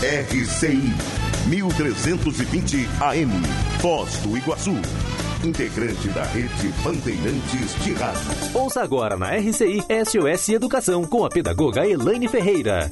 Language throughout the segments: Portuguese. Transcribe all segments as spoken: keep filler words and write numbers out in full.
R C I mil trezentos e vinte A M, Foz do Iguaçu. Integrante da rede Bandeirantes de Rádio. Ouça agora na R C I S O S Educação com a pedagoga Elaine Ferreira.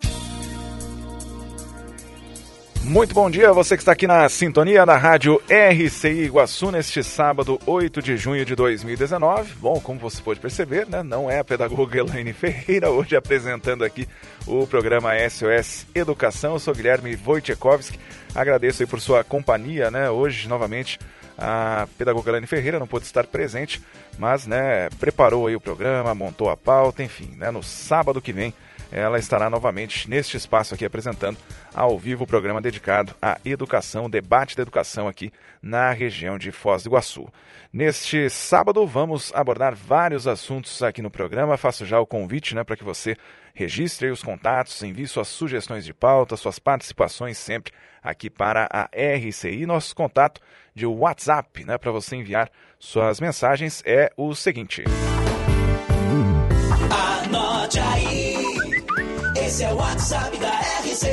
Muito bom dia, você que está aqui na sintonia da rádio R C I Iguaçu neste sábado, oito de junho de dois mil e dezenove. Bom, como você pode perceber, né, não é a pedagoga Elaine Ferreira hoje apresentando aqui o programa S O S Educação. Eu sou Guilherme Wojciechowski, agradeço aí por sua companhia, né, hoje novamente. A pedagoga Elaine Ferreira não pôde estar presente, mas né, preparou aí o programa, montou a pauta, enfim, né, no sábado que vem ela estará novamente neste espaço aqui apresentando ao vivo o programa dedicado à educação, o debate da educação aqui na região de Foz do Iguaçu. Neste sábado vamos abordar vários assuntos aqui no programa. Faço já o convite, né, para que você registre aí os contatos, envie suas sugestões de pauta, suas participações sempre aqui para a R C I. Nosso contato de WhatsApp, né, para você enviar suas mensagens é o seguinte. Anote aí, esse é o WhatsApp da R C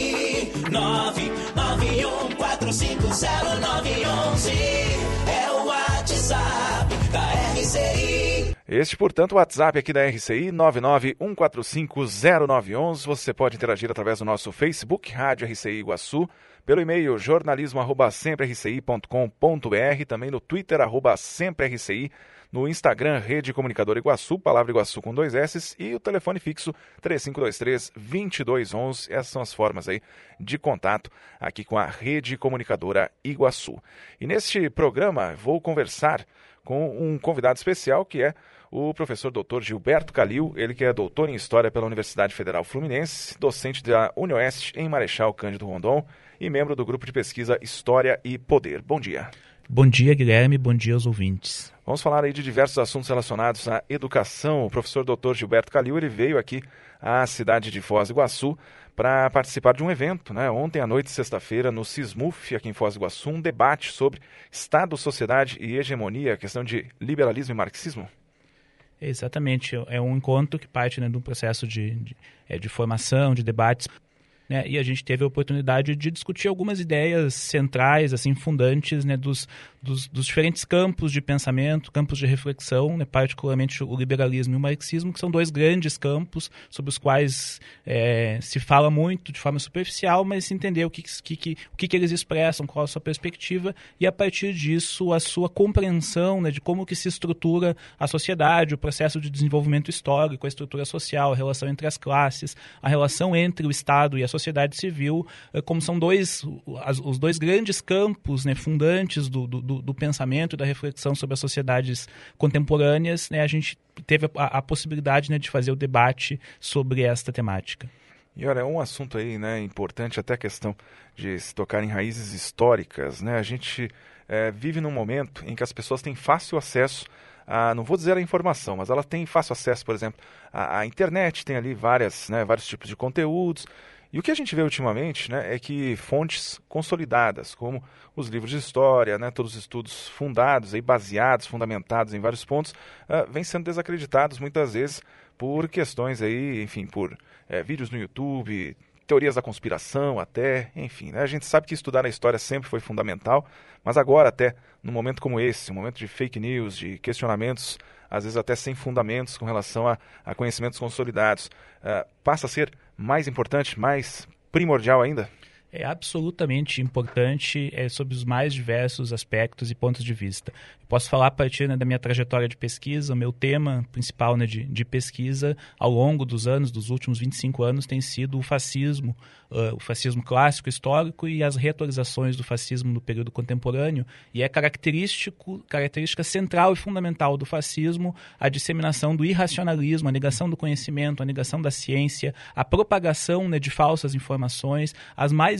I, nove nove um quatro cinco zero nove um um, é o WhatsApp da R C I. Este, portanto, o WhatsApp aqui da R C I, nove nove um quatro cinco zero nove um um. Você pode interagir através do nosso Facebook, Rádio R C I Iguaçu, pelo e-mail jornalismo arroba sempre r c i ponto com ponto b r, também no Twitter, arroba sempre r c i, no Instagram, Rede Comunicadora Iguaçu, palavra Iguaçu com dois S, e o telefone fixo três cinco dois três, dois dois um um. Essas são as formas aí de contato aqui com a Rede Comunicadora Iguaçu. E neste programa vou conversar com um convidado especial que é o professor doutor Gilberto Calil, ele que é doutor em História pela Universidade Federal Fluminense, docente da UniOeste em Marechal Cândido Rondon e membro do grupo de pesquisa História e Poder. Bom dia. Bom dia, Guilherme. Bom dia aos ouvintes. Vamos falar aí de diversos assuntos relacionados à educação. O professor doutor Gilberto Calil, ele veio aqui à cidade de Foz do Iguaçu para participar de um evento, né? Ontem à noite, sexta-feira, no SISMUF, aqui em Foz do Iguaçu, um debate sobre Estado, sociedade e hegemonia, questão de liberalismo e marxismo. Exatamente, é um encontro que parte, né, de um processo de, de, é, de formação, de debates, né, e a gente teve a oportunidade de discutir algumas ideias centrais, assim, fundantes, né, dos, dos, dos diferentes campos de pensamento, campos de reflexão, né, particularmente o liberalismo e o marxismo, que são dois grandes campos sobre os quais é, se fala muito de forma superficial, mas se entender o que, que, que, o que, que eles expressam, qual a sua perspectiva, e a partir disso a sua compreensão, né, de como que se estrutura a sociedade, o processo de desenvolvimento histórico, a estrutura social, a relação entre as classes, a relação entre o Estado e a sociedade civil, como são dois, os dois grandes campos, né, fundantes do, do, do pensamento e da reflexão sobre as sociedades contemporâneas, né, a gente teve a, a possibilidade, né, de fazer o debate sobre esta temática. E olha, é um assunto aí, né, importante, até a questão de se tocar em raízes históricas, né? A gente é, vive num momento em que as pessoas têm fácil acesso a, não vou dizer a informação, mas ela tem fácil acesso, por exemplo, à, à internet, tem ali várias, né, vários tipos de conteúdos. E o que a gente vê ultimamente, né, é que fontes consolidadas, como os livros de história, né, todos os estudos fundados, aí, baseados, fundamentados em vários pontos, uh, vêm sendo desacreditados muitas vezes por questões aí, enfim, por é, vídeos no YouTube, teorias da conspiração até, enfim, né, a gente sabe que estudar a história sempre foi fundamental, mas agora até num momento como esse, um momento de fake news, de questionamentos, às vezes até sem fundamentos com relação a, a conhecimentos consolidados, uh, passa a ser mais importante, mais primordial ainda? É absolutamente importante, é, sobre os mais diversos aspectos e pontos de vista. Eu posso falar a partir, né, da minha trajetória de pesquisa, o meu tema principal, né, de, de pesquisa ao longo dos anos, dos últimos vinte e cinco anos, tem sido o fascismo, uh, o fascismo clássico, histórico e as reatualizações do fascismo no período contemporâneo. E é característico, característica central e fundamental do fascismo a disseminação do irracionalismo, a negação do conhecimento, a negação da ciência, a propagação, né, de falsas informações, as mais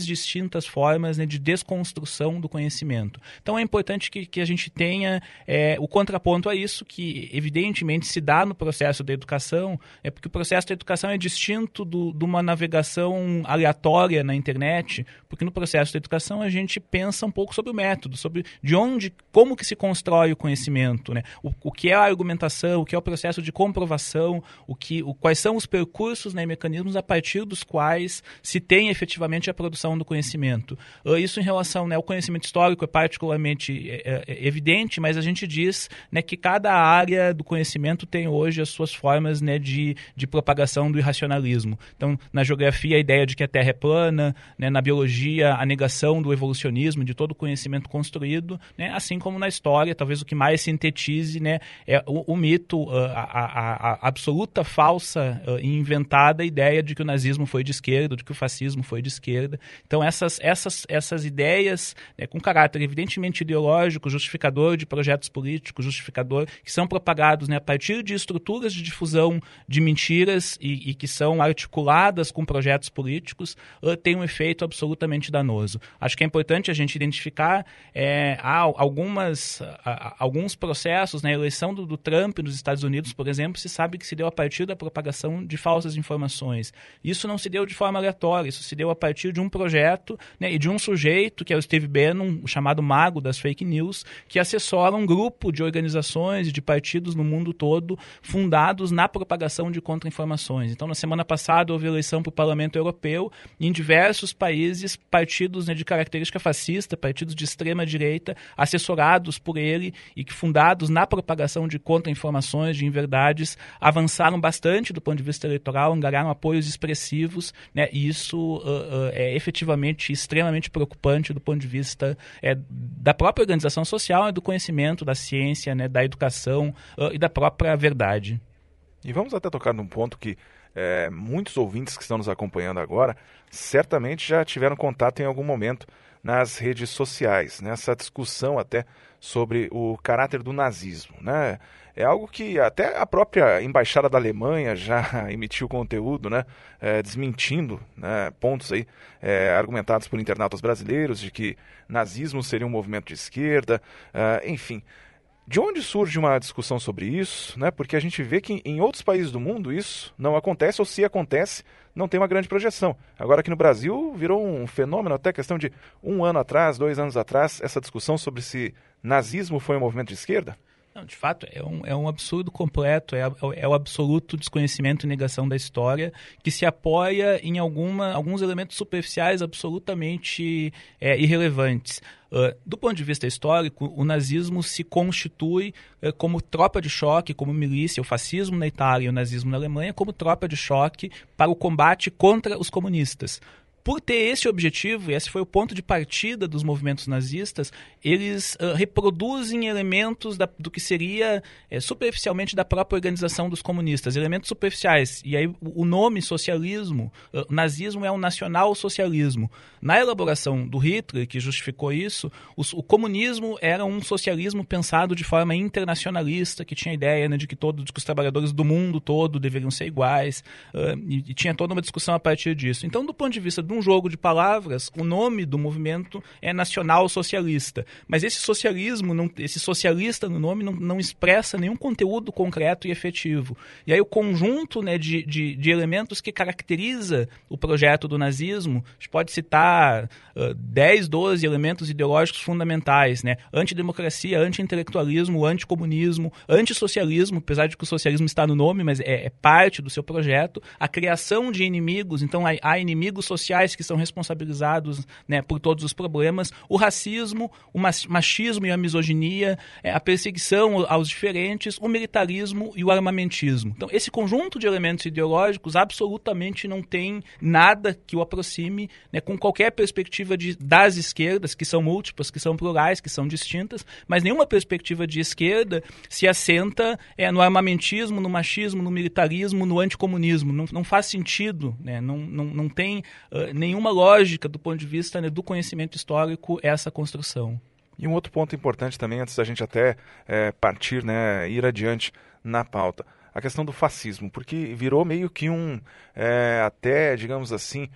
distintas formas, né, de desconstrução do conhecimento. Então é importante que, que a gente tenha é, o contraponto a isso, que evidentemente se dá no processo da educação, é porque o processo da educação é distinto do, de uma navegação aleatória na internet, porque no processo da educação a gente pensa um pouco sobre o método, sobre de onde, como que se constrói o conhecimento, né? o, o que é a argumentação, o que é o processo de comprovação, o que, o, quais são os percursos, né, e mecanismos a partir dos quais se tem efetivamente a produção do conhecimento. Isso em relação, né, ao conhecimento histórico é particularmente é, é, evidente, mas a gente diz, né, que cada área do conhecimento tem hoje as suas formas, né, de, de propagação do irracionalismo. Então, na geografia, a ideia de que a Terra é plana, né, na biologia, a negação do evolucionismo, de todo o conhecimento construído, né, assim como na história, talvez o que mais sintetize, né, é o, o mito, a, a, a absoluta falsa e inventada ideia de que o nazismo foi de esquerda, de que o fascismo foi de esquerda. Então, essas, essas, essas ideias, né, com caráter evidentemente ideológico, justificador de projetos políticos, justificador, que são propagados, né, a partir de estruturas de difusão de mentiras e, e que são articuladas com projetos políticos, uh, tem um efeito absolutamente danoso. Acho que é importante a gente identificar é, há algumas, há, alguns processos, na, né, eleição do, do Trump nos Estados Unidos, por exemplo, se sabe que se deu a partir da propagação de falsas informações. Isso não se deu de forma aleatória, isso se deu a partir de um projeto, né, e de um sujeito, que é o Steve Bannon, o chamado mago das fake news, que assessora um grupo de organizações e de partidos no mundo todo fundados na propagação de contra-informações. Então, na semana passada, houve eleição para o Parlamento Europeu e em diversos países, partidos, né, de característica fascista, partidos de extrema-direita, assessorados por ele e que fundados na propagação de contra-informações, de inverdades, avançaram bastante do ponto de vista eleitoral, angariaram apoios expressivos, né, e isso uh, uh, é efetivamente extremamente preocupante do ponto de vista é, da própria organização social, do conhecimento, da ciência, né, da educação uh, e da própria verdade. E vamos até tocar num ponto que é, muitos ouvintes que estão nos acompanhando agora certamente já tiveram contato em algum momento nas redes sociais, nessa discussão até sobre o caráter do nazismo, né? É algo que até a própria Embaixada da Alemanha já emitiu conteúdo, né, é, desmentindo, né, pontos aí, é, argumentados por internautas brasileiros de que nazismo seria um movimento de esquerda, é, enfim. De onde surge uma discussão sobre isso, né? Porque a gente vê que em outros países do mundo isso não acontece, ou se acontece, não tem uma grande projeção. Agora aqui no Brasil virou um fenômeno, até questão de um ano atrás, dois anos atrás, essa discussão sobre se nazismo foi um movimento de esquerda. Não, de fato, é um, é um absurdo completo, é, é o absoluto desconhecimento e negação da história, que se apoia em alguma, alguns elementos superficiais absolutamente é, irrelevantes. Uh, do ponto de vista histórico, o nazismo se constitui uh, como tropa de choque, como milícia, o fascismo na Itália e o nazismo na Alemanha, como tropa de choque para o combate contra os comunistas. Por ter esse objetivo, e esse foi o ponto de partida dos movimentos nazistas, eles uh, reproduzem elementos da, do que seria é, superficialmente da própria organização dos comunistas, elementos superficiais. E aí o nome socialismo, uh, nazismo é um nacional-socialismo. Na elaboração do Hitler, que justificou isso, o, o comunismo era um socialismo pensado de forma internacionalista, que tinha a ideia, né, de, que todo, de que os trabalhadores do mundo todo deveriam ser iguais, uh, e, e tinha toda uma discussão a partir disso. Então, do ponto de vista de um jogo de palavras, o nome do movimento é nacional-socialista. Mas esse socialismo, não, esse socialista no nome não, não expressa nenhum conteúdo concreto e efetivo. E aí o conjunto, né, de, de, de elementos que caracteriza o projeto do nazismo, a gente pode citar uh, dez, doze elementos ideológicos fundamentais, né? Antidemocracia, anti-intelectualismo, anticomunismo, antissocialismo, apesar de que o socialismo está no nome, mas é, é parte do seu projeto, a criação de inimigos, então há, há inimigos sociais que são responsabilizados, né, por todos os problemas, o racismo, o machismo e a misoginia, a perseguição aos diferentes, o militarismo e o armamentismo. Então, esse conjunto de elementos ideológicos absolutamente não tem nada que o aproxime, né, com qualquer perspectiva de, das esquerdas, que são múltiplas, que são plurais, que são distintas, mas nenhuma perspectiva de esquerda se assenta é, no armamentismo, no machismo, no militarismo, no anticomunismo. Não, não faz sentido, né, não, não, não tem uh, nenhuma lógica do ponto de vista, né, do conhecimento histórico essa construção. E um outro ponto importante também, antes da gente até é, partir, né, ir adiante na pauta, a questão do fascismo, porque virou meio que um, é, até, digamos assim,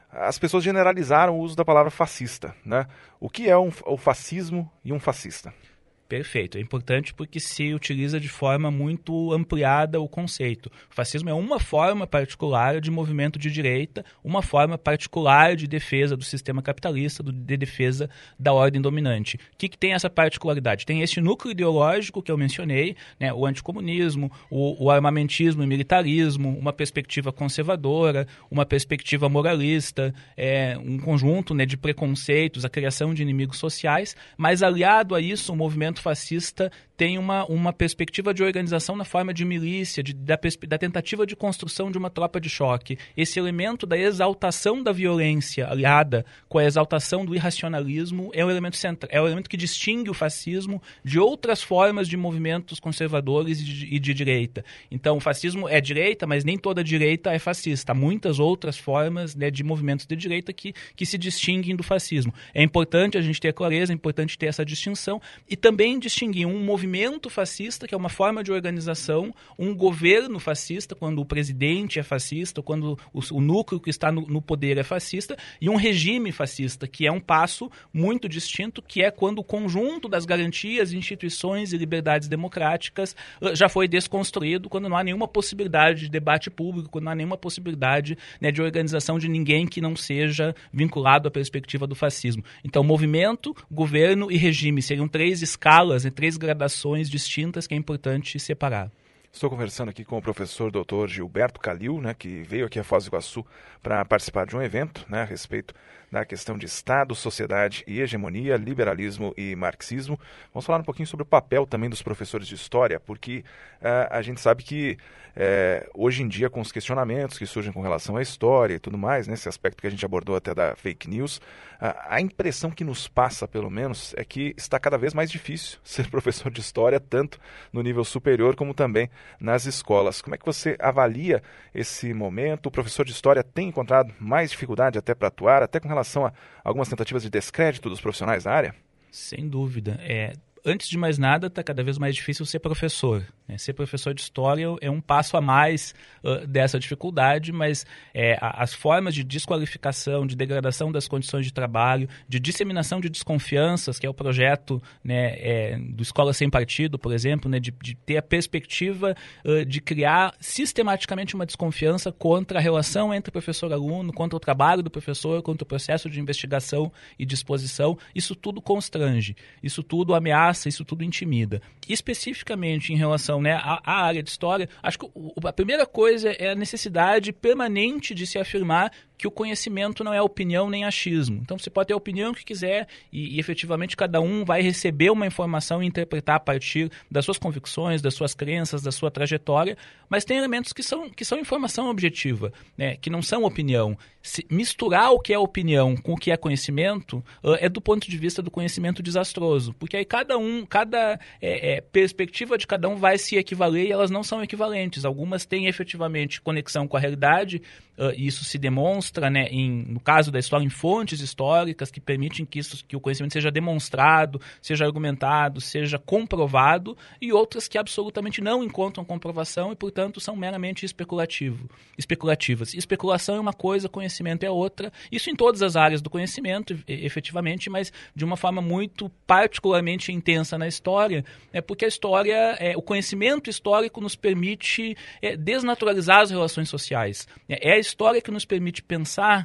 as pessoas generalizaram o uso da palavra fascista, né? O que é um, o fascismo e um fascista? Perfeito. É importante porque se utiliza de forma muito ampliada o conceito. O fascismo é uma forma particular de movimento de direita, uma forma particular de defesa do sistema capitalista, de defesa da ordem dominante. O que, que tem essa particularidade? Tem esse núcleo ideológico que eu mencionei, né, o anticomunismo, o, o armamentismo e militarismo, uma perspectiva conservadora, uma perspectiva moralista, é, um conjunto, né, de preconceitos, a criação de inimigos sociais, mas aliado a isso, o movimento fascista tem uma, uma perspectiva de organização na forma de milícia, de, da, da tentativa de construção de uma tropa de choque. Esse elemento da exaltação da violência aliada com a exaltação do irracionalismo é o elemento central, é o elemento que distingue o fascismo de outras formas de movimentos conservadores e de, e de direita. Então, o fascismo é direita, mas nem toda direita é fascista. Há muitas outras formas, né, de movimentos de direita que, que se distinguem do fascismo. É importante a gente ter clareza, é importante ter essa distinção e também distinguir um movimento fascista, que é uma forma de organização, um governo fascista, quando o presidente é fascista, quando o, o núcleo que está no, no poder é fascista, e um regime fascista, que é um passo muito distinto, que é quando o conjunto das garantias, instituições e liberdades democráticas já foi desconstruído, quando não há nenhuma possibilidade de debate público, quando não há nenhuma possibilidade, né, de organização de ninguém que não seja vinculado à perspectiva do fascismo. Então, movimento, governo e regime seriam três escalas, né, três gradações distintas que é importante separar. Estou conversando aqui com o professor doutor Gilberto Calil, né, que veio aqui a Foz do Iguaçu para participar de um evento, né, a respeito da questão de Estado, sociedade e hegemonia, liberalismo e marxismo. Vamos falar um pouquinho sobre o papel também dos professores de história, porque uh, a gente sabe que uh, hoje em dia, com os questionamentos que surgem com relação à história e tudo mais, nesse aspecto que a gente abordou até da fake news, uh, a impressão que nos passa, pelo menos, é que está cada vez mais difícil ser professor de história, tanto no nível superior como também nas escolas. Como é que você avalia esse momento? O professor de história tem encontrado mais dificuldade até para atuar, até com relação a algumas tentativas de descrédito dos profissionais da área? Sem dúvida. É, antes de mais nada, está cada vez mais difícil ser professor. Né? Ser professor de história é um passo a mais uh, dessa dificuldade, mas é, a, as formas de desqualificação, de degradação das condições de trabalho, de disseminação de desconfianças, que é o projeto, né, é, do Escola Sem Partido, por exemplo, né, de, de ter a perspectiva uh, de criar sistematicamente uma desconfiança contra a relação entre professor e aluno, contra o trabalho do professor, contra o processo de investigação e de exposição. Isso tudo constrange, isso tudo ameaça, isso tudo intimida. Especificamente em relação, né, à, à área de história, acho que o, a primeira coisa é a necessidade permanente de se afirmar que o conhecimento não é opinião nem achismo. Então você pode ter a opinião que quiser e, e efetivamente cada um vai receber uma informação e interpretar a partir das suas convicções, das suas crenças, da sua trajetória, mas tem elementos que são, que são informação objetiva, né, que não são opinião. Se misturar o que é opinião com o que é conhecimento uh, é do ponto de vista do conhecimento desastroso, porque aí cada um, cada é, é, perspectiva de cada um vai se equivaler e elas não são equivalentes. Algumas têm efetivamente conexão com a realidade, uh, e isso se demonstra, né, em, no caso da história, em fontes históricas que permitem que, isso, que o conhecimento seja demonstrado, seja argumentado, seja comprovado, e outras que absolutamente não encontram comprovação e, portanto, são meramente especulativo, especulativas. Especulação é uma coisa, conhecimento é outra. Isso em todas as áreas do conhecimento, efetivamente, mas de uma forma muito particularmente intensa na história, é porque a história, é, o conhecimento histórico nos permite é, desnaturalizar as relações sociais. É a história que nos permite pensar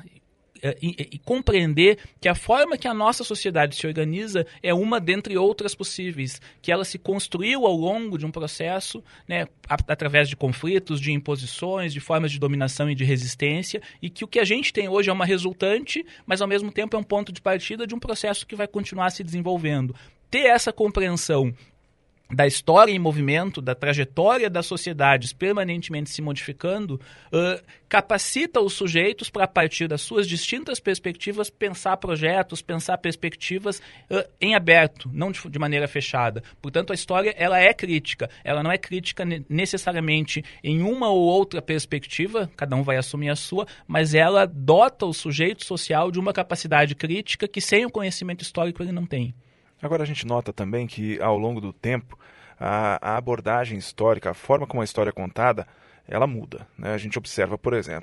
E, e compreender que a forma que a nossa sociedade se organiza é uma dentre outras possíveis, que ela se construiu ao longo de um processo, né, através de conflitos, de imposições, de formas de dominação e de resistência, e que o que a gente tem hoje é uma resultante, mas ao mesmo tempo é um ponto de partida de um processo que vai continuar se desenvolvendo. Ter essa compreensão da história em movimento, da trajetória das sociedades permanentemente se modificando, uh, capacita os sujeitos para, a partir das suas distintas perspectivas, pensar projetos, pensar perspectivas uh, em aberto, não de, de maneira fechada. Portanto, a história ela é crítica. Ela não é crítica necessariamente em uma ou outra perspectiva, cada um vai assumir a sua, mas ela dota o sujeito social de uma capacidade crítica que sem o conhecimento histórico ele não tem. Agora a gente nota também que ao longo do tempo a, a abordagem histórica, a forma como a história é contada, ela muda, né? A gente observa, por exemplo,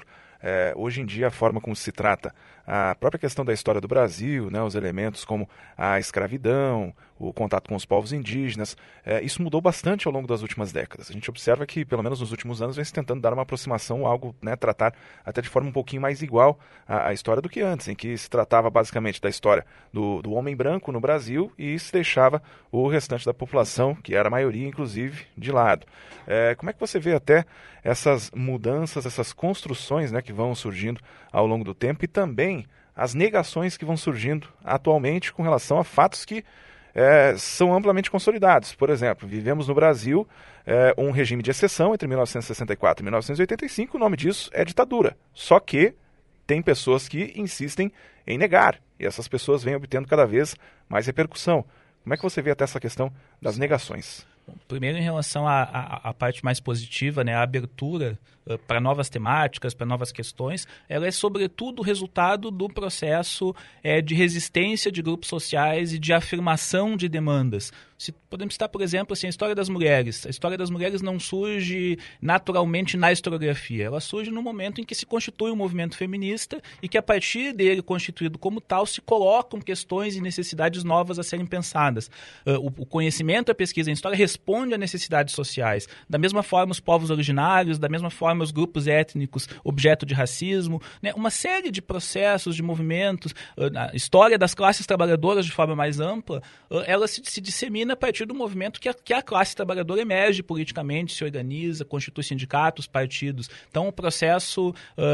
é, hoje em dia a forma como se trata a própria questão da história do Brasil, né, os elementos como a escravidão, o contato com os povos indígenas, é, isso mudou bastante ao longo das últimas décadas. A gente observa que, pelo menos nos últimos anos, vem se tentando dar uma aproximação, algo, né, tratar até de forma um pouquinho mais igual à, à história do que antes, em que se tratava basicamente da história do, do homem branco no Brasil e se deixava o restante da população, que era a maioria, inclusive, de lado. É, como é que você vê até essas mudanças, essas construções, né, que vão surgindo ao longo do tempo e também as negações que vão surgindo atualmente com relação a fatos que é, são amplamente consolidados? Por exemplo, vivemos no Brasil é, um regime de exceção entre mil novecentos e sessenta e quatro e mil novecentos e oitenta e cinco, o nome disso é ditadura. Só que tem pessoas que insistem em negar, e essas pessoas vêm obtendo cada vez mais repercussão. Como é que você vê até essa questão das negações? Primeiro, em relação à, à, à parte mais positiva, né, a abertura uh, para novas temáticas, para novas questões, ela é sobretudo resultado do processo é, de resistência de grupos sociais e de afirmação de demandas. Se podemos citar, por exemplo, assim, a história das mulheres. A história das mulheres não surge naturalmente na historiografia. Ela surge no momento em que se constitui um movimento feminista e que, a partir dele, constituído como tal, se colocam questões e necessidades novas a serem pensadas. Uh, o, o conhecimento, a pesquisa em história responde a necessidades sociais. Da mesma forma, os povos originários, da mesma forma, os grupos étnicos objeto de racismo, né? Uma série de processos, de movimentos, uh, a história das classes trabalhadoras de forma mais ampla, uh, ela se, se dissemina a partir do movimento que a, que a classe trabalhadora emerge politicamente, se organiza, constitui sindicatos, partidos. Então, o processo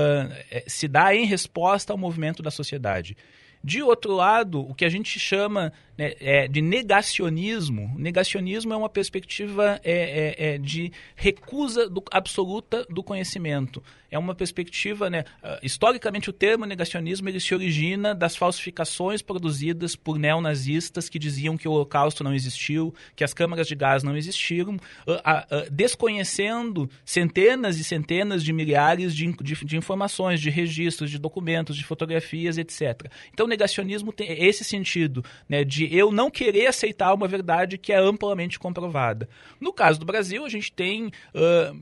uh, se dá em resposta ao movimento da sociedade. De outro lado, o que a gente chama, né, é, de negacionismo. Negacionismo é uma perspectiva é, é, é de recusa do, absoluta do conhecimento. É uma perspectiva, né, uh, historicamente o termo negacionismo ele se origina das falsificações produzidas por neonazistas que diziam que o Holocausto não existiu, que as câmaras de gás não existiram, uh, uh, uh, desconhecendo centenas e centenas de milhares de, de, de informações, de registros, de documentos, de fotografias, etcétera. Então, o negacionismo tem esse sentido, né, de eu não querer aceitar uma verdade que é amplamente comprovada. No caso do Brasil, a gente tem uh,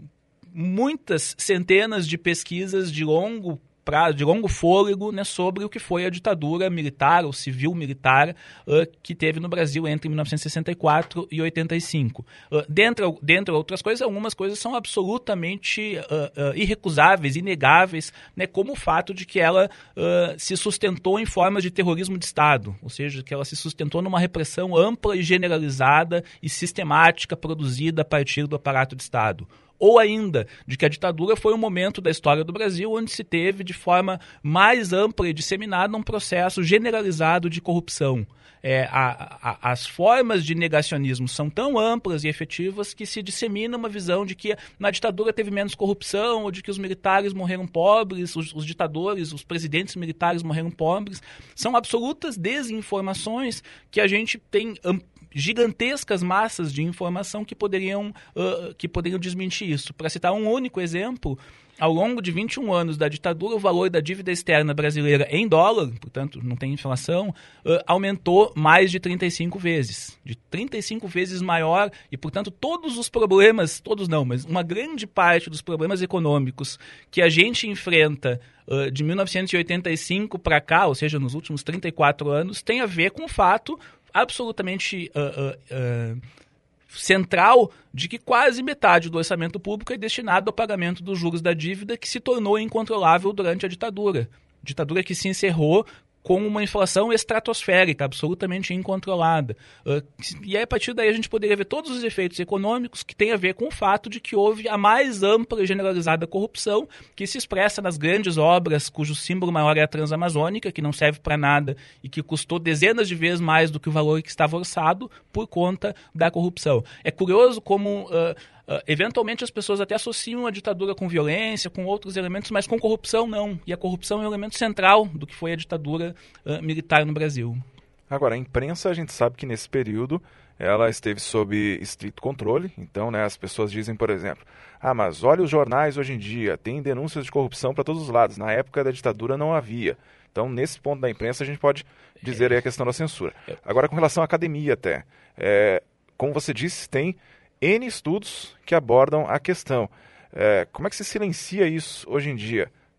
muitas centenas de pesquisas de longo prazo, de longo fôlego, né, sobre o que foi a ditadura militar ou civil-militar uh, que teve no Brasil entre mil novecentos e sessenta e quatro e oitenta e cinco. Uh, dentre, dentre outras coisas, algumas coisas são absolutamente uh, uh, irrecusáveis, inegáveis, né, como o fato de que ela uh, se sustentou em formas de terrorismo de Estado, ou seja, que ela se sustentou numa repressão ampla e generalizada e sistemática produzida a partir do aparato de Estado. Ou ainda, de que a ditadura foi um momento da história do Brasil onde se teve de forma mais ampla e disseminada um processo generalizado de corrupção. É, a, a, as formas de negacionismo são tão amplas e efetivas que se dissemina uma visão de que na ditadura teve menos corrupção, ou de que os militares morreram pobres, os, os ditadores, os presidentes militares morreram pobres. São absolutas desinformações que a gente tem gigantescas massas de informação que poderiam, uh, que poderiam desmentir isso. Para citar um único exemplo, ao longo de vinte e um anos da ditadura, o valor da dívida externa brasileira em dólar, portanto, não tem inflação, uh, aumentou mais de trinta e cinco vezes. De trinta e cinco vezes maior, e, portanto, todos os problemas, todos não, mas uma grande parte dos problemas econômicos que a gente enfrenta uh, de mil novecentos e oitenta e cinco para cá, ou seja, nos últimos trinta e quatro anos, tem a ver com o fato absolutamente uh, uh, uh, central de que quase metade do orçamento público é destinado ao pagamento dos juros da dívida que se tornou incontrolável durante a ditadura. Ditadura que se encerrou com uma inflação estratosférica, absolutamente incontrolada. Uh, e aí, a partir daí a gente poderia ver todos os efeitos econômicos que têm a ver com o fato de que houve a mais ampla e generalizada corrupção que se expressa nas grandes obras cujo símbolo maior é a Transamazônica, que não serve para nada e que custou dezenas de vezes mais do que o valor que estava orçado por conta da corrupção. É curioso como Uh, Uh, eventualmente as pessoas até associam a ditadura com violência, com outros elementos, mas com corrupção não. E a corrupção é um elemento central do que foi a ditadura uh, militar no Brasil. Agora, a imprensa, a gente sabe que nesse período ela esteve sob estrito controle. Então, né, as pessoas dizem, por exemplo, ah, mas olha os jornais hoje em dia, tem denúncias de corrupção para todos os lados. Na época da ditadura não havia. Então, nesse ponto da imprensa, a gente pode dizer aí a questão da censura. Agora, com relação à academia até, é, como você disse, tem N estudos que abordam a questão. É, como é que se silencia isso hoje em dia?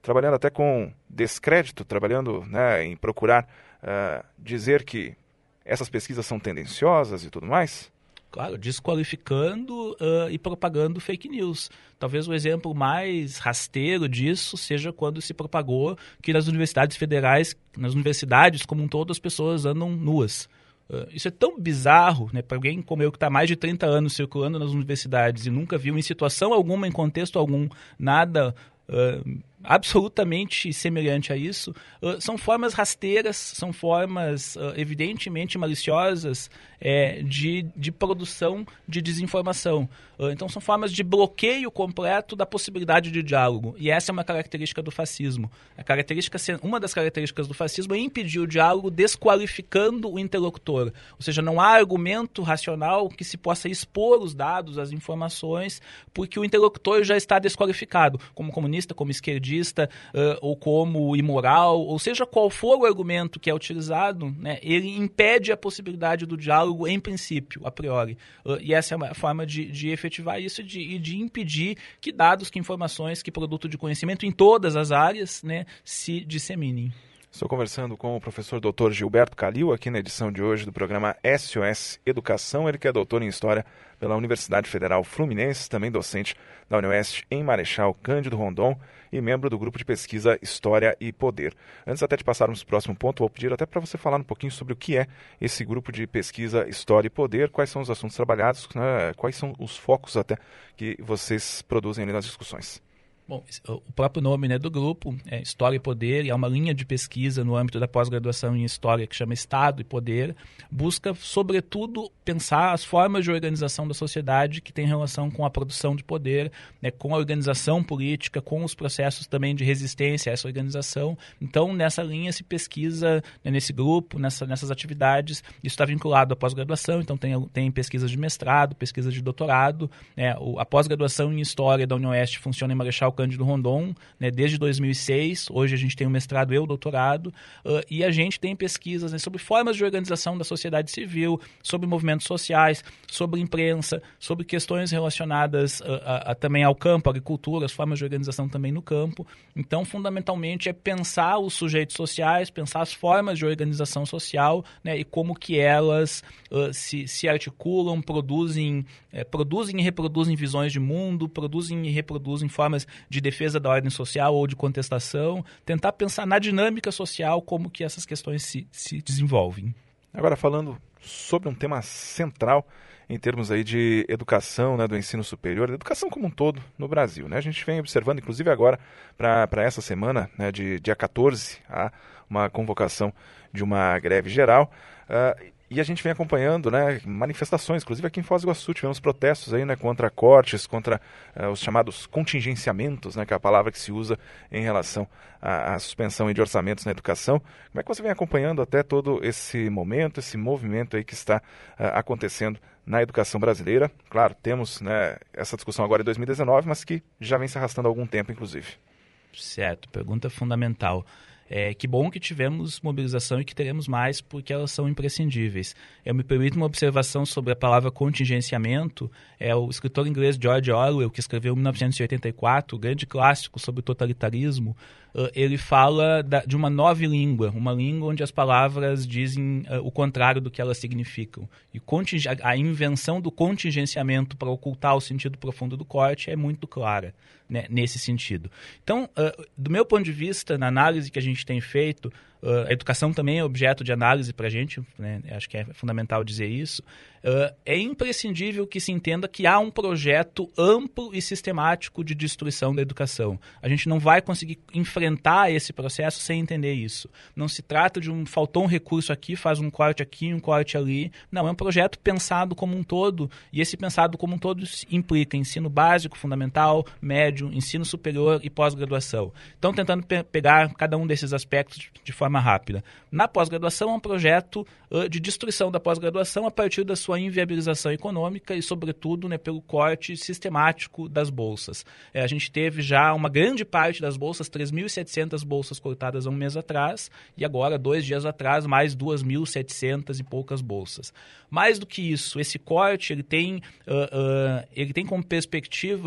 trabalhando até com descrédito, trabalhando, né, em procurar uh, dizer que essas pesquisas são tendenciosas e tudo mais? Claro, desqualificando uh, e propagando fake news. Talvez o exemplo mais rasteiro disso seja quando se propagou que nas universidades federais, nas universidades como um todo, as pessoas andam nuas. Uh, isso é tão bizarro, né, para alguém como eu que está há mais de trinta anos circulando nas universidades e nunca viu em situação alguma, em contexto algum, nada uh, absolutamente semelhante a isso. Uh, são formas rasteiras, são formas uh, evidentemente maliciosas é, de, de produção de desinformação. Uh, então são formas de bloqueio completo da possibilidade de diálogo. E essa é uma característica do fascismo. A característica, uma das características do fascismo é impedir o diálogo desqualificando o interlocutor. Ou seja, não há argumento racional que se possa expor os dados, as informações, porque o interlocutor já está desqualificado, como comunista, como esquerdista, Uh, ou como imoral, ou seja qual for o argumento que é utilizado, né, ele impede a possibilidade do diálogo em princípio, a priori. Uh, e essa é uma forma de, de efetivar isso e de, de impedir que dados, que informações, que produto de conhecimento em todas as áreas, né, se disseminem. Estou conversando com o professor doutor Gilberto Calil, aqui na edição de hoje do programa S O S Educação. Ele que é doutor em História pela Universidade Federal Fluminense, também docente da UniOeste em Marechal Cândido Rondon e membro do grupo de pesquisa História e Poder. Antes até de passarmos para o próximo ponto, vou pedir até para você falar um pouquinho sobre o que é esse grupo de pesquisa História e Poder, quais são os assuntos trabalhados, né, quais são os focos até que vocês produzem ali nas discussões. Bom, o próprio nome, né, do grupo é História e Poder, e é uma linha de pesquisa no âmbito da pós-graduação em História que chama Estado e Poder, busca, sobretudo, pensar as formas de organização da sociedade que tem relação com a produção de poder, né, com a organização política, com os processos também de resistência a essa organização. Então, nessa linha se pesquisa, né, nesse grupo, nessa, nessas atividades, isso está vinculado à pós-graduação, então tem, tem pesquisas de mestrado, pesquisas de doutorado, né, o, a pós-graduação em História da UniOeste funciona em Marechal Cândido Rondon, né, desde dois mil e seis, hoje a gente tem o mestrado e o doutorado, uh, e a gente tem pesquisas, né, sobre formas de organização da sociedade civil, sobre movimentos sociais, sobre imprensa, sobre questões relacionadas uh, a, a, também ao campo, agricultura, as formas de organização também no campo. Então, fundamentalmente, é pensar os sujeitos sociais, pensar as formas de organização social, né, e como que elas uh, se, se articulam, produzem, eh, produzem e reproduzem visões de mundo, produzem e reproduzem formas de defesa da ordem social ou de contestação, tentar pensar na dinâmica social, como que essas questões se, se desenvolvem. Agora, falando sobre um tema central em termos aí de educação, né, do ensino superior, educação como um todo no Brasil, né? A gente vem observando, inclusive agora, para essa semana, né, de dia quatorze, há uma convocação de uma greve geral, uh, e a gente vem acompanhando, né, manifestações, inclusive aqui em Foz do Iguaçu, tivemos protestos aí, né, contra cortes, contra uh, os chamados contingenciamentos, né, que é a palavra que se usa em relação à, à suspensão de orçamentos na educação. Como é que você vem acompanhando até todo esse momento, esse movimento aí que está uh, acontecendo na educação brasileira? Claro, temos, né, essa discussão agora em dois mil e dezenove, mas que já vem se arrastando há algum tempo, inclusive. Certo, pergunta fundamental. É, que bom que tivemos mobilização e que teremos mais, porque elas são imprescindíveis. Eu me permito uma observação sobre a palavra contingenciamento. É o escritor inglês George Orwell, que escreveu em mil novecentos e oitenta e quatro, o grande clássico sobre o totalitarismo. Uh, ele fala da, de uma nova língua, uma língua onde as palavras dizem uh, o contrário do que elas significam. E a, a invenção do contingenciamento para ocultar o sentido profundo do corte é muito clara, né, nesse sentido. Então, uh, do meu ponto de vista, na análise que a gente tem feito, uh, a educação também é objeto de análise para a gente, né, acho que é fundamental dizer isso, uh, é imprescindível que se entenda que há um projeto amplo e sistemático de destruição da educação. A gente não vai conseguir enfrentar esse processo sem entender isso. Não se trata de um faltou um recurso aqui, faz um corte aqui, um corte ali. Não, é um projeto pensado como um todo, e esse pensado como um todo implica ensino básico, fundamental, médio, ensino superior e pós-graduação. Então, tentando pe- pegar cada um desses aspectos de, de forma rápida. Na pós-graduação, é um projeto uh, de destruição da pós-graduação a partir da sua inviabilização econômica e, sobretudo, né, pelo corte sistemático das bolsas. É, a gente teve já uma grande parte das bolsas, três mil e setecentas bolsas cortadas há um mês atrás, e agora, dois dias atrás, mais duas mil e setecentas e poucas bolsas. Mais do que isso, esse corte ele tem, uh, uh, ele tem como perspectiva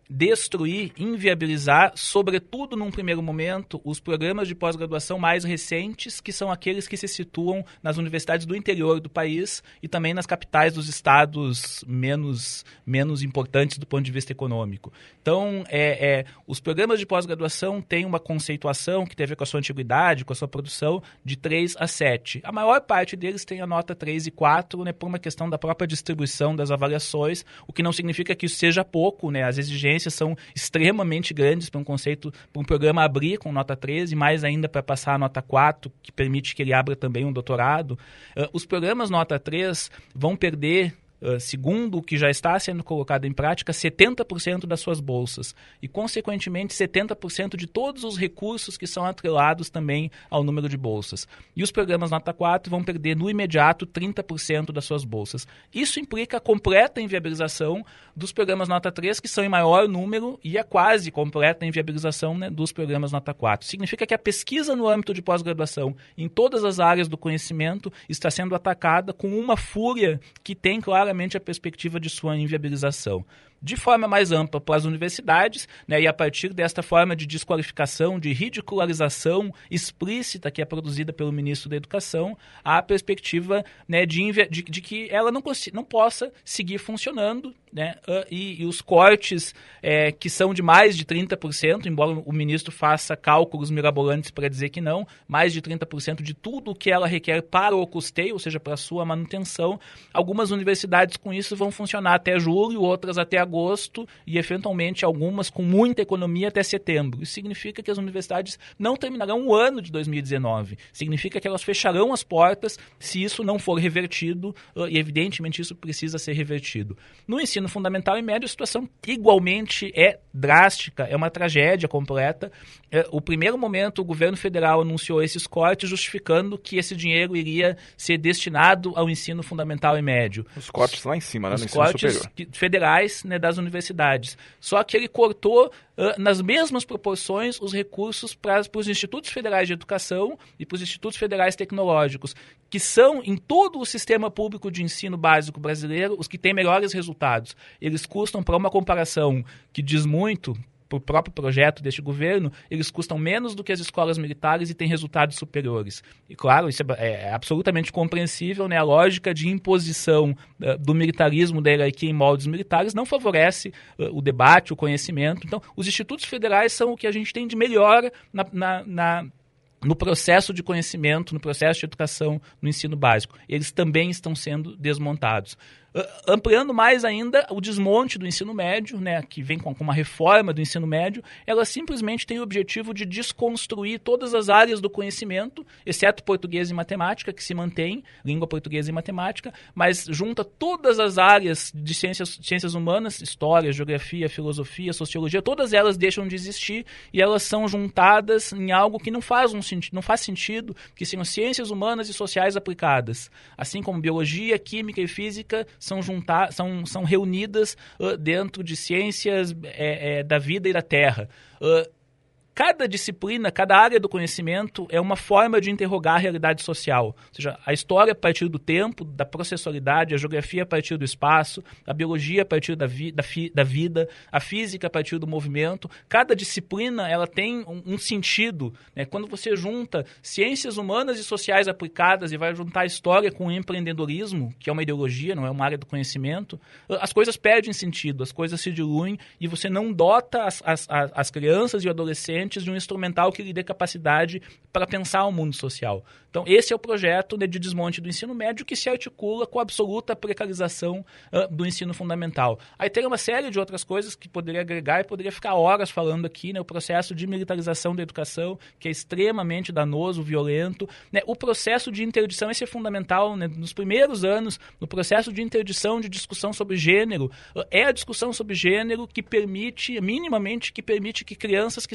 destruir, inviabilizar, sobretudo num primeiro momento, os programas de pós-graduação mais recentes, que são aqueles que se situam nas universidades do interior do país e também nas capitais dos estados menos, menos importantes do ponto de vista econômico. Então, é, é, os programas de pós-graduação têm uma conceituação que tem a ver com a sua antiguidade, com a sua produção, de três a sete. A maior parte deles tem a nota três e quatro, né, por uma questão da própria distribuição das avaliações, o que não significa que isso seja pouco, né, as exigências são extremamente grandes para um conceito, para um programa abrir com nota três e mais ainda para passar a nota quatro, que permite que ele abra também um doutorado. Uh, os programas nota três vão perder, Uh, segundo o que já está sendo colocado em prática, setenta por cento das suas bolsas e, consequentemente, setenta por cento de todos os recursos que são atrelados também ao número de bolsas. E os programas nota quatro vão perder, no imediato, trinta por cento das suas bolsas. Isso implica a completa inviabilização dos programas nota três, que são em maior número, e a quase completa inviabilização, né, dos programas nota quatro. Significa que a pesquisa no âmbito de pós-graduação, em todas as áreas do conhecimento, está sendo atacada com uma fúria que tem, claro, claramente a perspectiva de sua inviabilização. De forma mais ampla para as universidades, né, e a partir desta forma de desqualificação, de ridicularização explícita que é produzida pelo ministro da Educação, há a perspectiva, né, de, de, de que ela não, não possa seguir funcionando, né, e, e os cortes é, que são de mais de trinta por cento, embora o ministro faça cálculos mirabolantes para dizer que não, mais de trinta por cento de tudo o que ela requer para o custeio, ou seja, para a sua manutenção, algumas universidades com isso vão funcionar até julho, outras até agosto e, eventualmente, algumas com muita economia até setembro. Isso significa que as universidades não terminarão o ano de dois mil e dezenove. Significa que elas fecharão as portas se isso não for revertido, e, evidentemente, isso precisa ser revertido. No ensino fundamental e médio, a situação igualmente é drástica, é uma tragédia completa. O primeiro momento, o governo federal anunciou esses cortes, justificando que esse dinheiro iria ser destinado ao ensino fundamental e médio. Os cortes lá em cima, né, Os no ensino cortes superior. federais, né, das universidades. Só que ele cortou, uh, nas mesmas proporções, os recursos para os institutos federais de educação e para os institutos federais tecnológicos, que são, em todo o sistema público de ensino básico brasileiro, os que têm melhores resultados. Eles custam, para uma comparação que diz muito, para o próprio projeto deste governo, eles custam menos do que as escolas militares e têm resultados superiores. E, claro, isso é, é absolutamente compreensível, né? A lógica de imposição uh, do militarismo, da hierarquia em moldes militares, não favorece uh, o debate, o conhecimento. Então, os institutos federais são o que a gente tem de melhor na, na, na no processo de conhecimento, no processo de educação no ensino básico. Eles também estão sendo desmontados. Uh, ampliando mais ainda o desmonte do ensino médio, né, que vem com, com uma reforma do ensino médio, ela simplesmente tem o objetivo de desconstruir todas as áreas do conhecimento, exceto português e matemática, que se mantém, língua portuguesa e matemática, mas junta todas as áreas de ciências, ciências humanas, história, geografia, filosofia, sociologia, todas elas deixam de existir e elas são juntadas em algo que não faz, um, não faz sentido, que são ciências humanas e sociais aplicadas, assim como biologia, química e física são, juntar, são, são reunidas uh, dentro de ciências é, é, da vida e da terra. Uh, Cada disciplina, cada área do conhecimento é uma forma de interrogar a realidade social. Ou seja, a história a partir do tempo, da processualidade, a geografia a partir do espaço, a biologia a partir da, vi, da, fi, da vida, a física a partir do movimento. Cada disciplina ela tem um, um sentido. Né? Quando você junta ciências humanas e sociais aplicadas e vai juntar a história com o empreendedorismo, que é uma ideologia, não é uma área do conhecimento, as coisas perdem sentido, as coisas se diluem e você não dota as, as, as crianças e adolescentes de um instrumental que lhe dê capacidade para pensar o mundo social. Então, esse é o projeto, né, de desmonte do ensino médio que se articula com a absoluta precarização uh, do ensino fundamental. Aí tem uma série de outras coisas que poderia agregar e poderia ficar horas falando aqui, né, o processo de militarização da educação, que é extremamente danoso, violento. Né, o processo de interdição, esse é fundamental, né, nos primeiros anos, no processo de interdição de discussão sobre gênero, uh, é a discussão sobre gênero que permite, minimamente, que permite que crianças que são abusadas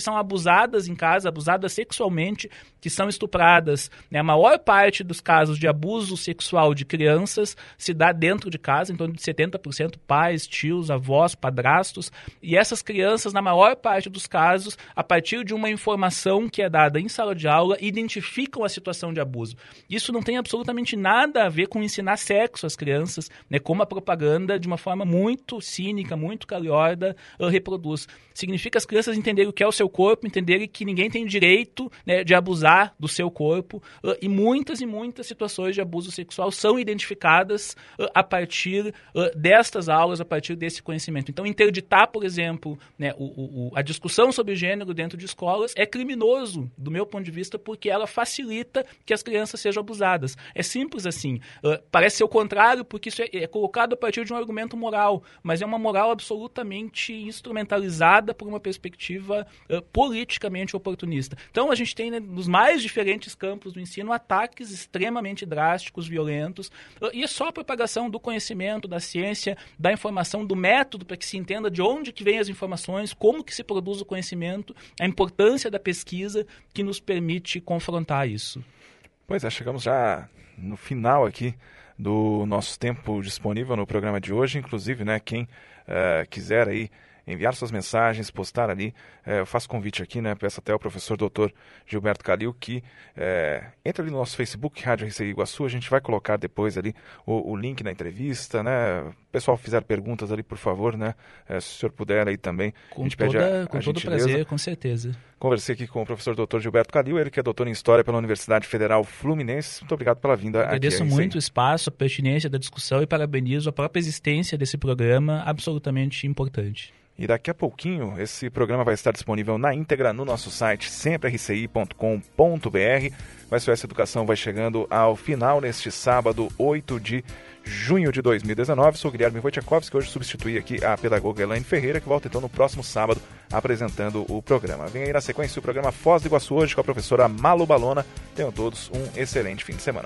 abusadas em casa, abusadas sexualmente, que são estupradas. Né? A maior parte dos casos de abuso sexual de crianças se dá dentro de casa, em torno de setenta por cento pais, tios, avós, padrastos, e essas crianças, na maior parte dos casos, a partir de uma informação que é dada em sala de aula, identificam a situação de abuso. Isso não tem absolutamente nada a ver com ensinar sexo às crianças, né, como a propaganda, de uma forma muito cínica, muito calhorda, uh, reproduz. Significa as crianças entenderem o que é o seu corpo, entenderem que ninguém tem direito, né, de abusar do seu corpo, uh, e muitas e muitas situações de abuso sexual são identificadas uh, a partir uh, destas aulas, a partir desse conhecimento. Então, interditar, por exemplo, né, o, o, a discussão sobre gênero dentro de escolas é criminoso, do meu ponto de vista, porque ela facilita que as crianças sejam abusadas. É simples assim. Uh, parece ser o contrário, porque isso é, é colocado a partir de um argumento moral, mas é uma moral absolutamente instrumentalizada por uma perspectiva uh, politicamente oportunista. Então, a gente tem, né, nos mais diferentes campos do ensino, ataques extremamente drásticos, violentos, uh, e é só a propagação do conhecimento, da ciência, da informação, do método para que se entenda de onde que vêm as informações, como que se produz o conhecimento, a importância da pesquisa que nos permite confrontar isso. Pois é, chegamos já no final aqui do nosso tempo disponível no programa de hoje. Inclusive, né, quem uh, quiser aí enviar suas mensagens, postar ali, uh, eu faço convite aqui, né, peço até ao professor doutor Gilberto Calil que uh, entre ali no nosso Facebook, Rádio R C I Iguaçu, a gente vai colocar depois ali o, o link na entrevista, né, o pessoal fizer perguntas ali, por favor, né, uh, se o senhor puder aí também, com a gente toda, pede a, com a todo gentileza. prazer, com certeza. Conversei aqui com o professor doutor Gilberto Calil, ele que é doutor em História pela Universidade Federal Fluminense. Muito obrigado pela vinda aqui. Agradeço muito o espaço, a pertinência da discussão e parabenizo a própria existência desse programa, absolutamente importante. E daqui a pouquinho esse programa vai estar disponível na íntegra no nosso site sempre r c i ponto com ponto b r. O S O S Educação vai chegando ao final neste sábado, oito de junho de dois mil e dezenove. Sou Guilherme Wojciechowski, que hoje substitui aqui a pedagoga Elaine Ferreira, que volta então no próximo sábado apresentando o programa. Vem aí na sequência o programa Foz do Iguaçu hoje com a professora Malu Balona. Tenham todos um excelente fim de semana.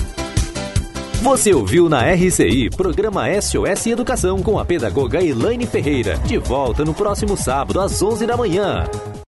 Você ouviu na R C I, programa S O S Educação com a pedagoga Elaine Ferreira. De volta no próximo sábado às onze da manhã.